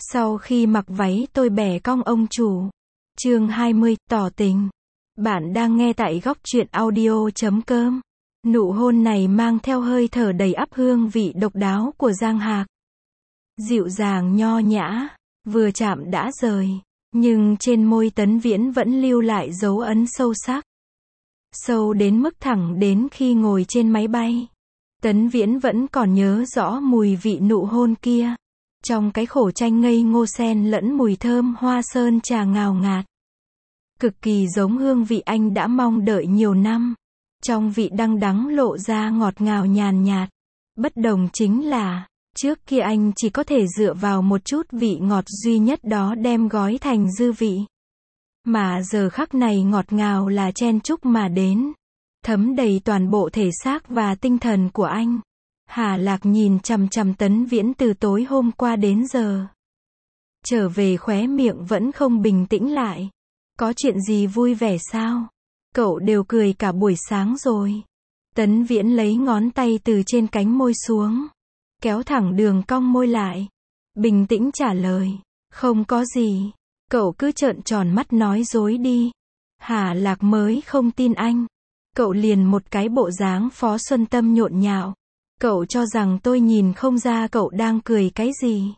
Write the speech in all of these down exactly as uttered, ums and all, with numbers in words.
Sau khi mặc váy tôi bẻ cong ông chủ. Chương hai mươi, tỏ tình. Bạn đang nghe tại góc truyện audio chấm com. Nụ hôn này mang theo hơi thở đầy ắp hương vị độc đáo của Giang Hạc. Dịu dàng nho nhã, vừa chạm đã rời, nhưng trên môi Tấn Viễn vẫn lưu lại dấu ấn sâu sắc. Sâu đến mức thẳng đến khi ngồi trên máy bay, Tấn Viễn vẫn còn nhớ rõ mùi vị nụ hôn kia. Trong cái khổ chanh ngây ngô sen lẫn mùi thơm hoa sơn trà ngào ngạt. Cực kỳ giống hương vị anh đã mong đợi nhiều năm. Trong vị đắng đắng lộ ra ngọt ngào nhàn nhạt. Bất đồng chính là, trước kia anh chỉ có thể dựa vào một chút vị ngọt duy nhất đó đem gói thành dư vị. Mà giờ khắc này ngọt ngào là chen chúc mà đến. Thấm đầy toàn bộ thể xác và tinh thần của anh. Hà Lạc nhìn chằm chằm Tấn Viễn từ tối hôm qua đến giờ. Trở về khóe miệng vẫn không bình tĩnh lại. Có chuyện gì vui vẻ sao? Cậu đều cười cả buổi sáng rồi. Tấn Viễn lấy ngón tay từ trên cánh môi xuống. Kéo thẳng đường cong môi lại. Bình tĩnh trả lời. Không có gì. Cậu cứ trợn tròn mắt nói dối đi. Hà Lạc mới không tin anh. Cậu liền một cái bộ dáng Phó Xuân Tâm nhộn nhạo. Cậu cho rằng tôi nhìn không ra cậu đang cười cái gì.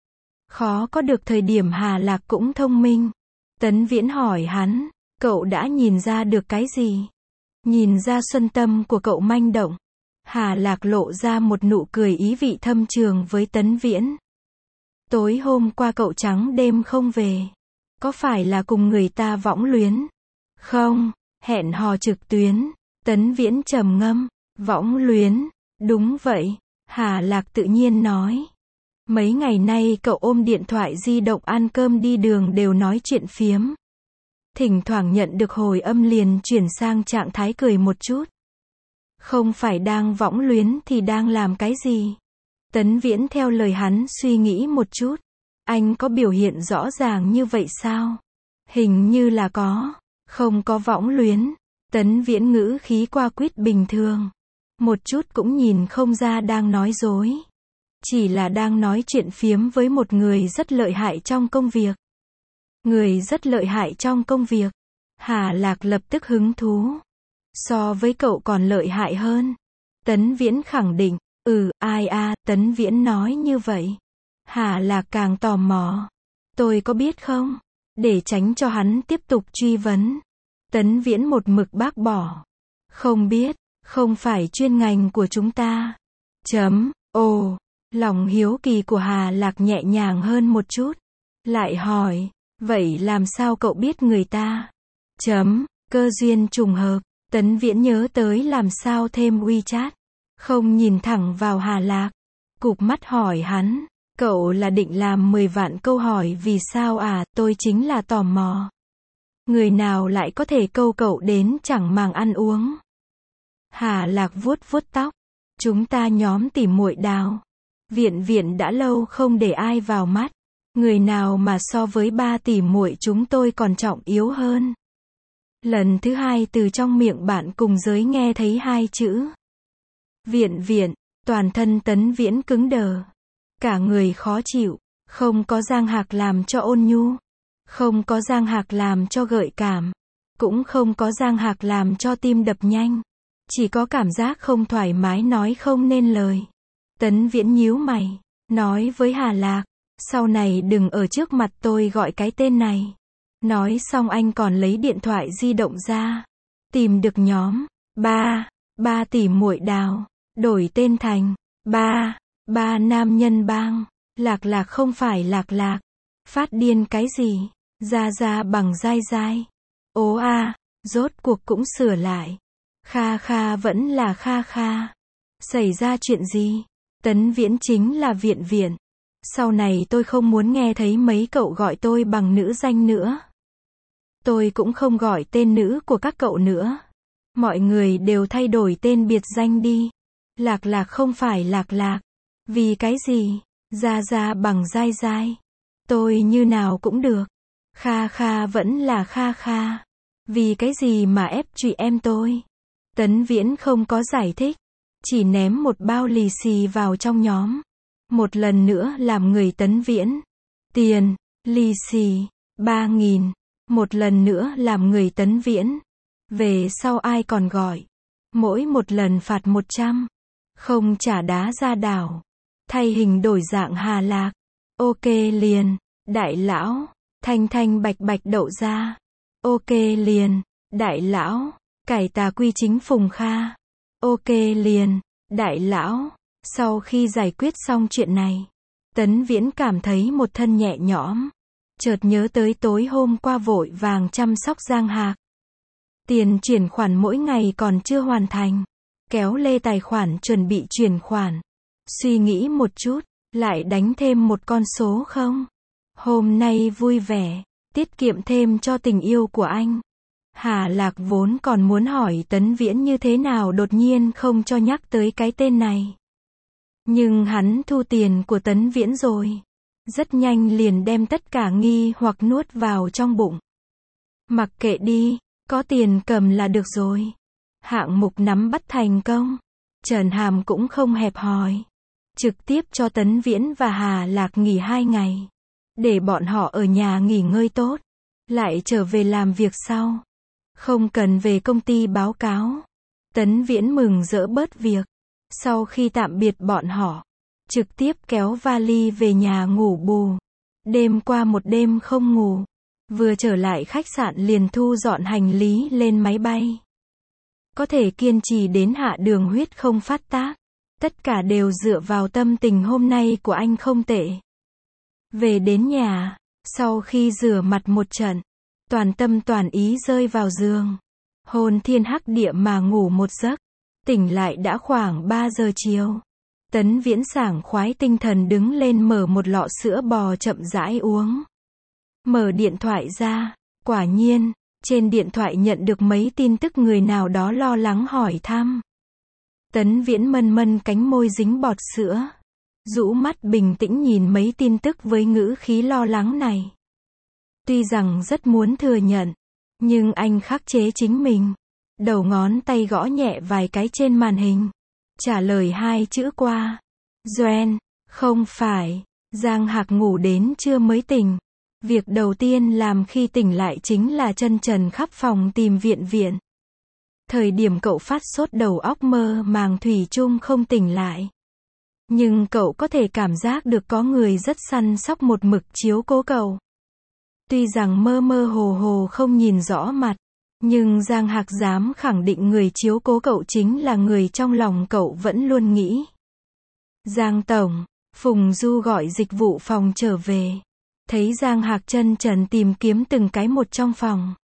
Khó có được thời điểm Hà Lạc cũng thông minh. Tấn Viễn hỏi hắn, cậu đã nhìn ra được cái gì? Nhìn ra Xuân Tâm của cậu manh động. Hà Lạc lộ ra một nụ cười ý vị thâm trường với Tấn Viễn. Tối hôm qua cậu trắng đêm không về. Có phải là cùng người ta võng luyến? Không, hẹn hò trực tuyến. Tấn Viễn trầm ngâm, võng luyến. Đúng vậy, Hà Lạc tự nhiên nói. Mấy ngày nay cậu ôm điện thoại di động ăn cơm đi đường đều nói chuyện phiếm. Thỉnh thoảng nhận được hồi âm liền chuyển sang trạng thái cười một chút. Không phải đang võng luyến thì đang làm cái gì? Tấn Viễn theo lời hắn suy nghĩ một chút. Anh có biểu hiện rõ ràng như vậy sao? Hình như là có. Không có võng luyến. Tấn Viễn ngữ khí qua quýt bình thường. Một chút cũng nhìn không ra đang nói dối. Chỉ là đang nói chuyện phiếm với một người rất lợi hại trong công việc. Người rất lợi hại trong công việc. Hà Lạc lập tức hứng thú. So với cậu còn lợi hại hơn. Tấn Viễn khẳng định. Ừ, ai à, Tấn Viễn nói như vậy. Hà Lạc càng tò mò. Tôi có biết không? Để tránh cho hắn tiếp tục truy vấn. Tấn Viễn một mực bác bỏ. Không biết. Không phải chuyên ngành của chúng ta. Chấm, ồ, lòng hiếu kỳ của Hà Lạc nhẹ nhàng hơn một chút. Lại hỏi, vậy làm sao cậu biết người ta? Chấm, cơ duyên trùng hợp. Tấn Viễn nhớ tới làm sao thêm WeChat. Không nhìn thẳng vào Hà Lạc. Cụp mắt hỏi hắn, cậu là định làm mười vạn câu hỏi vì sao à, tôi chính là tò mò. Người nào lại có thể câu cậu đến chẳng màng ăn uống. Hà Lạc vuốt vuốt tóc. Chúng ta nhóm tỉ muội Đào. Viện viện đã lâu không để ai vào mắt. Người nào mà so với ba tỉ muội chúng tôi còn trọng yếu hơn. Lần thứ hai từ trong miệng bạn cùng giới nghe thấy hai chữ. Viện viện, toàn thân Tấn Viễn cứng đờ. Cả người khó chịu. Không có Giang Hạc làm cho ôn nhu. Không có Giang Hạc làm cho gợi cảm. Cũng không có Giang Hạc làm cho tim đập nhanh. Chỉ có cảm giác không thoải mái nói không nên lời. Tấn Viễn nhíu mày. Nói với Hà Lạc. Sau này đừng ở trước mặt tôi gọi cái tên này. Nói xong anh còn lấy điện thoại di động ra. Tìm được nhóm. Ba. Ba tỉ muội Đào. Đổi tên thành. Ba. Ba nam nhân bang. Lạc Lạc không phải Lạc Lạc. Phát điên cái gì? Ra ra bằng dai dai. Ố a. Rốt cuộc cũng sửa lại. Kha Kha vẫn là Kha Kha. Xảy ra chuyện gì? Tấn Viễn chính là viện viện. Sau này tôi không muốn nghe thấy mấy cậu gọi tôi bằng nữ danh nữa. Tôi cũng không gọi tên nữ của các cậu nữa. Mọi người đều thay đổi tên biệt danh đi. Lạc Lạc không phải Lạc Lạc. Vì cái gì? Ra ra bằng dai dai. Tôi như nào cũng được. Kha Kha vẫn là Kha Kha. Vì cái gì mà ép truy em tôi? Tấn Viễn không có giải thích. Chỉ ném một bao lì xì vào trong nhóm. Một lần nữa làm người Tấn Viễn Tiền, lì xì, ba nghìn. Một lần nữa làm người Tấn Viễn. Về sau ai còn gọi. Mỗi một lần phạt một trăm. Không trả đá ra đảo. Thay hình đổi dạng Hà Lạc. Ok liền. Đại lão. Thanh thanh bạch bạch đậu ra. Ok liền. Đại lão. Cải tà quy chính Phùng Kha. Ok liền. Đại lão. Sau khi giải quyết xong chuyện này, Tấn Viễn cảm thấy một thân nhẹ nhõm. Chợt nhớ tới tối hôm qua vội vàng chăm sóc Giang Hạc. Tiền chuyển khoản mỗi ngày còn chưa hoàn thành. Kéo lê tài khoản chuẩn bị chuyển khoản. Suy nghĩ một chút, lại đánh thêm một con số không? Hôm nay vui vẻ, tiết kiệm thêm cho tình yêu của anh. Hà Lạc vốn còn muốn hỏi Tấn Viễn như thế nào đột nhiên không cho nhắc tới cái tên này. Nhưng hắn thu tiền của Tấn Viễn rồi. Rất nhanh liền đem tất cả nghi hoặc nuốt vào trong bụng. Mặc kệ đi, có tiền cầm là được rồi. Hạng mục nắm bắt thành công. Trần Hàm cũng không hẹp hòi. Trực tiếp cho Tấn Viễn và Hà Lạc nghỉ hai ngày. Để bọn họ ở nhà nghỉ ngơi tốt. Lại trở về làm việc sau. Không cần về công ty báo cáo. Tấn Viễn mừng rỡ bớt việc. Sau khi tạm biệt bọn họ, trực tiếp kéo vali về nhà ngủ bù. Đêm qua một đêm không ngủ. Vừa trở lại khách sạn liền thu dọn hành lý lên máy bay. Có thể kiên trì đến hạ đường huyết không phát tác. Tất cả đều dựa vào tâm tình hôm nay của anh không tệ. Về đến nhà, sau khi rửa mặt một trận, toàn tâm toàn ý rơi vào giường. Hồn thiên hắc địa mà ngủ một giấc. Tỉnh lại đã khoảng ba giờ chiều. Tấn Viễn sảng khoái tinh thần đứng lên mở một lọ sữa bò chậm rãi uống. Mở điện thoại ra, quả nhiên, trên điện thoại nhận được mấy tin tức người nào đó lo lắng hỏi thăm. Tấn Viễn mân mân cánh môi dính bọt sữa. Rũ mắt bình tĩnh nhìn mấy tin tức với ngữ khí lo lắng này. Tuy rằng rất muốn thừa nhận, nhưng anh khắc chế chính mình. Đầu ngón tay gõ nhẹ vài cái trên màn hình. Trả lời hai chữ qua. Doan, không phải. Giang Hạc ngủ đến trưa mới tỉnh. Việc đầu tiên làm khi tỉnh lại chính là chân trần khắp phòng tìm viện viện. Thời điểm cậu phát sốt đầu óc mơ màng thủy chung không tỉnh lại. Nhưng cậu có thể cảm giác được có người rất săn sóc một mực chiếu cố cậu. Tuy rằng mơ mơ hồ hồ không nhìn rõ mặt. Nhưng Giang Hạc dám khẳng định người chiếu cố cậu chính là người trong lòng cậu vẫn luôn nghĩ. Giang Tổng, Phùng Du gọi dịch vụ phòng trở về. Thấy Giang Hạc chân trần tìm kiếm từng cái một trong phòng.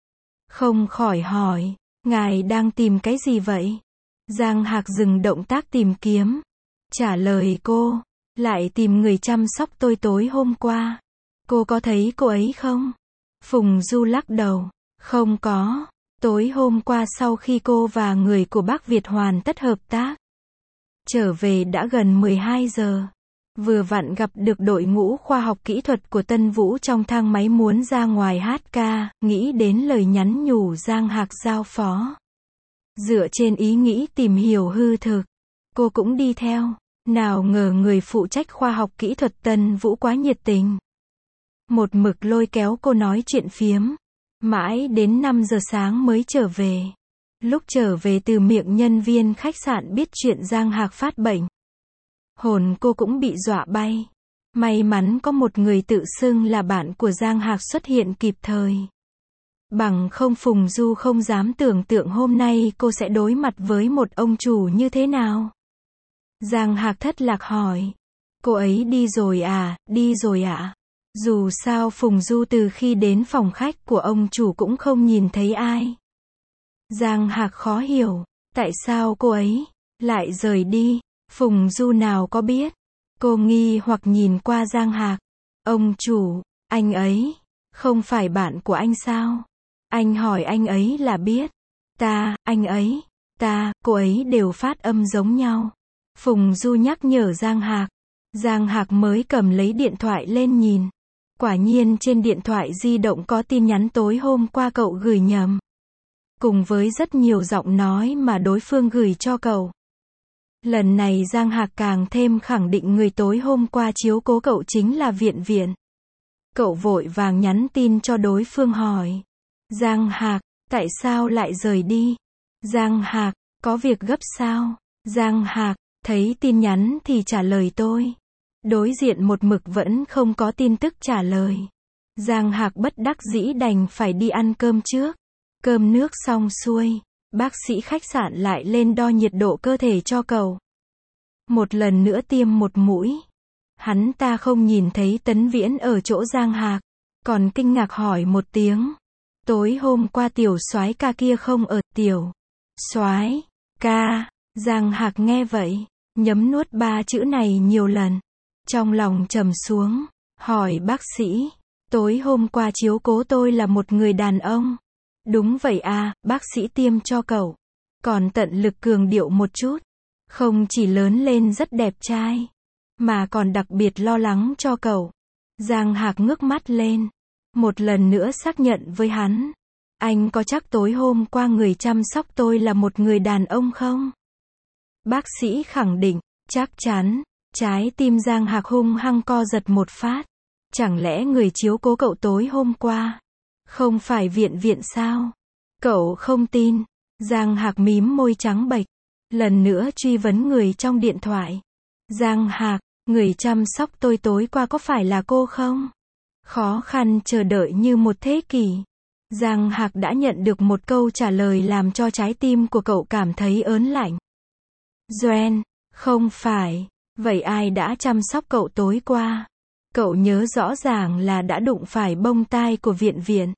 Không khỏi hỏi, ngài đang tìm cái gì vậy? Giang Hạc dừng động tác tìm kiếm. Trả lời cô, lại tìm người chăm sóc tôi tối hôm qua. Cô có thấy cô ấy không? Phùng Du lắc đầu. Không có. Tối hôm qua sau khi cô và người của Bác Việt hoàn tất hợp tác. Trở về đã gần mười hai giờ. Vừa vặn gặp được đội ngũ khoa học kỹ thuật của Tân Vũ trong thang máy muốn ra ngoài hát ca, nghĩ đến lời nhắn nhủ Giang Hạc giao phó. Dựa trên ý nghĩ tìm hiểu hư thực, cô cũng đi theo. Nào ngờ người phụ trách khoa học kỹ thuật Tân Vũ quá nhiệt tình. Một mực lôi kéo cô nói chuyện phiếm. Mãi đến năm giờ sáng mới trở về. Lúc trở về từ miệng nhân viên khách sạn biết chuyện Giang Hạc phát bệnh. Hồn cô cũng bị dọa bay. May mắn có một người tự xưng là bạn của Giang Hạc xuất hiện kịp thời. Bằng không Phùng Du không dám tưởng tượng hôm nay cô sẽ đối mặt với một ông chủ như thế nào. Giang Hạc thất lạc hỏi. Cô ấy đi rồi à, đi rồi ạ. À? Dù sao Phùng Du từ khi đến phòng khách của ông chủ cũng không nhìn thấy ai. Giang Hạc khó hiểu, tại sao cô ấy lại rời đi, Phùng Du nào có biết. Cô nghi hoặc nhìn qua Giang Hạc. Ông chủ, anh ấy, không phải bạn của anh sao? Anh hỏi anh ấy là biết. Ta, anh ấy, ta, cô ấy đều phát âm giống nhau. Phùng Du nhắc nhở Giang Hạc. Giang Hạc mới cầm lấy điện thoại lên nhìn. Quả nhiên trên điện thoại di động có tin nhắn tối hôm qua cậu gửi nhầm. Cùng với rất nhiều giọng nói mà đối phương gửi cho cậu. Lần này Giang Hạc càng thêm khẳng định người tối hôm qua chiếu cố cậu chính là Viện Viện. Cậu vội vàng nhắn tin cho đối phương hỏi. Giang Hạc, tại sao lại rời đi? Giang Hạc, có việc gấp sao? Giang Hạc, thấy tin nhắn thì trả lời tôi. Đối diện một mực vẫn không có tin tức trả lời. Giang Hạc bất đắc dĩ đành phải đi ăn cơm trước. Cơm nước xong xuôi, bác sĩ khách sạn lại lên đo nhiệt độ cơ thể cho cậu. Một lần nữa tiêm một mũi. Hắn ta không nhìn thấy Tấn Viễn ở chỗ Giang Hạc, còn kinh ngạc hỏi một tiếng. Tối hôm qua tiểu soái ca kia không ở, tiểu soái ca. Giang Hạc nghe vậy, nhấm nuốt ba chữ này nhiều lần. Trong lòng trầm xuống, hỏi bác sĩ, tối hôm qua chiếu cố tôi là một người đàn ông. Đúng vậy à, bác sĩ tiêm cho cậu. Còn tận lực cường điệu một chút. Không chỉ lớn lên rất đẹp trai, mà còn đặc biệt lo lắng cho cậu. Giang Hạc ngước mắt lên. Một lần nữa xác nhận với hắn. Anh có chắc tối hôm qua người chăm sóc tôi là một người đàn ông không? Bác sĩ khẳng định, chắc chắn. Trái tim Giang Hạc hung hăng co giật một phát. Chẳng lẽ người chiếu cố cậu tối hôm qua không phải Viện Viện sao? Cậu không tin. Giang Hạc mím môi trắng bệch. Lần nữa truy vấn người trong điện thoại. Giang Hạc, người chăm sóc tôi tối qua có phải là cô không? Khó khăn chờ đợi như một thế kỷ. Giang Hạc đã nhận được một câu trả lời làm cho trái tim của cậu cảm thấy ớn lạnh. Doan, không phải. Vậy ai đã chăm sóc cậu tối qua? Cậu nhớ rõ ràng là đã đụng phải bông tai của Viện Viện.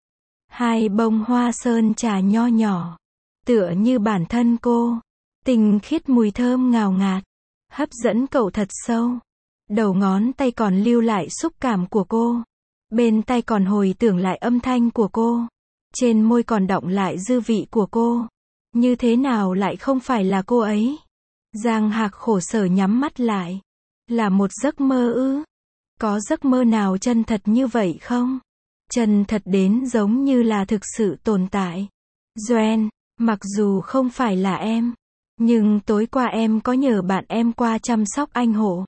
Hai bông hoa sơn trà nho nhỏ. Tựa như bản thân cô. Tinh khiết mùi thơm ngào ngạt. Hấp dẫn cậu thật sâu. Đầu ngón tay còn lưu lại xúc cảm của cô. Bên tai còn hồi tưởng lại âm thanh của cô. Trên môi còn đọng lại dư vị của cô. Như thế nào lại không phải là cô ấy? Giang Hạc khổ sở nhắm mắt lại. Là một giấc mơ ư? Có giấc mơ nào chân thật như vậy không? Chân thật đến giống như là thực sự tồn tại. Doan, mặc dù không phải là em, nhưng tối qua em có nhờ bạn em qua chăm sóc anh hộ.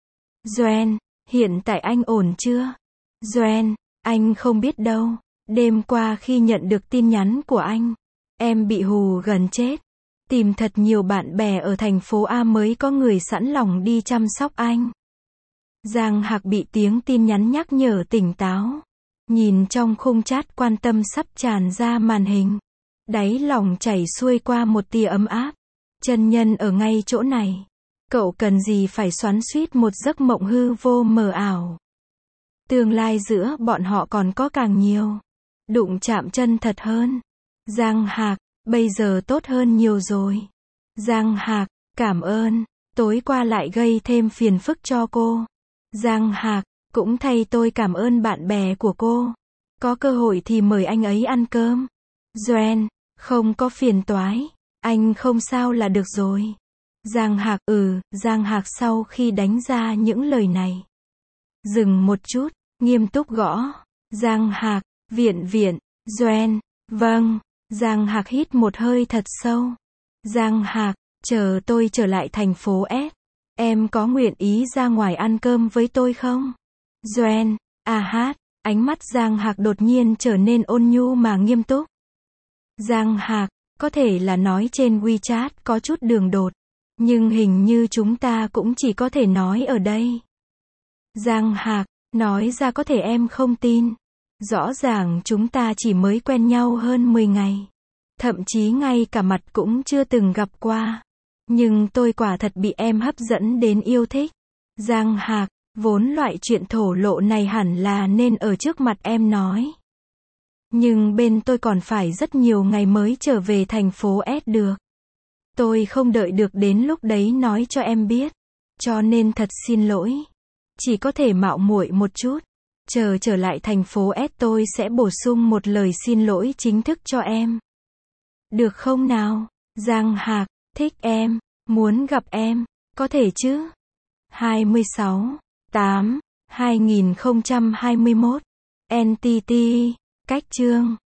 Doan, hiện tại anh ổn chưa? Doan, anh không biết đâu. Đêm qua khi nhận được tin nhắn của anh, em bị hù gần chết. Tìm thật nhiều bạn bè ở thành phố A mới có người sẵn lòng đi chăm sóc anh. Giang Hạc bị tiếng tin nhắn nhắc nhở tỉnh táo. Nhìn trong khung chat quan tâm sắp tràn ra màn hình. Đáy lòng chảy xuôi qua một tia ấm áp. Chân nhân ở ngay chỗ này. Cậu cần gì phải xoắn xuýt một giấc mộng hư vô mờ ảo. Tương lai giữa bọn họ còn có càng nhiều. Đụng chạm chân thật hơn. Giang Hạc, bây giờ tốt hơn nhiều rồi. Giang Hạc, cảm ơn. Tối qua lại gây thêm phiền phức cho cô. Giang Hạc, cũng thay tôi cảm ơn bạn bè của cô. Có cơ hội thì mời anh ấy ăn cơm. Doan, không có phiền toái. Anh không sao là được rồi. Giang Hạc, ừ, Giang Hạc sau khi đánh ra những lời này. Dừng một chút, nghiêm túc gõ. Giang Hạc, Viện Viện, Doan, vâng. Giang Hạc hít một hơi thật sâu. Giang Hạc, chờ tôi trở lại thành phố S. Em có nguyện ý ra ngoài ăn cơm với tôi không? Doan, à hát, ánh mắt Giang Hạc đột nhiên trở nên ôn nhu mà nghiêm túc. Giang Hạc, có thể là nói trên WeChat có chút đường đột, nhưng hình như chúng ta cũng chỉ có thể nói ở đây. Giang Hạc, nói ra có thể em không tin. Rõ ràng chúng ta chỉ mới quen nhau hơn mười ngày. Thậm chí ngay cả mặt cũng chưa từng gặp qua. Nhưng tôi quả thật bị em hấp dẫn đến yêu thích. Giang Hạc, vốn loại chuyện thổ lộ này hẳn là nên ở trước mặt em nói. Nhưng bên tôi còn phải rất nhiều ngày mới trở về thành phố S được. Tôi không đợi được đến lúc đấy nói cho em biết. Cho nên thật xin lỗi. Chỉ có thể mạo muội một chút. Chờ trở lại thành phố S tôi sẽ bổ sung một lời xin lỗi chính thức cho em. Được không nào? Giang Hạc, thích em, muốn gặp em, có thể chứ? hai mươi sáu, tám, hai nghìn không trăm hai mươi mốt, en tê tê, cách chương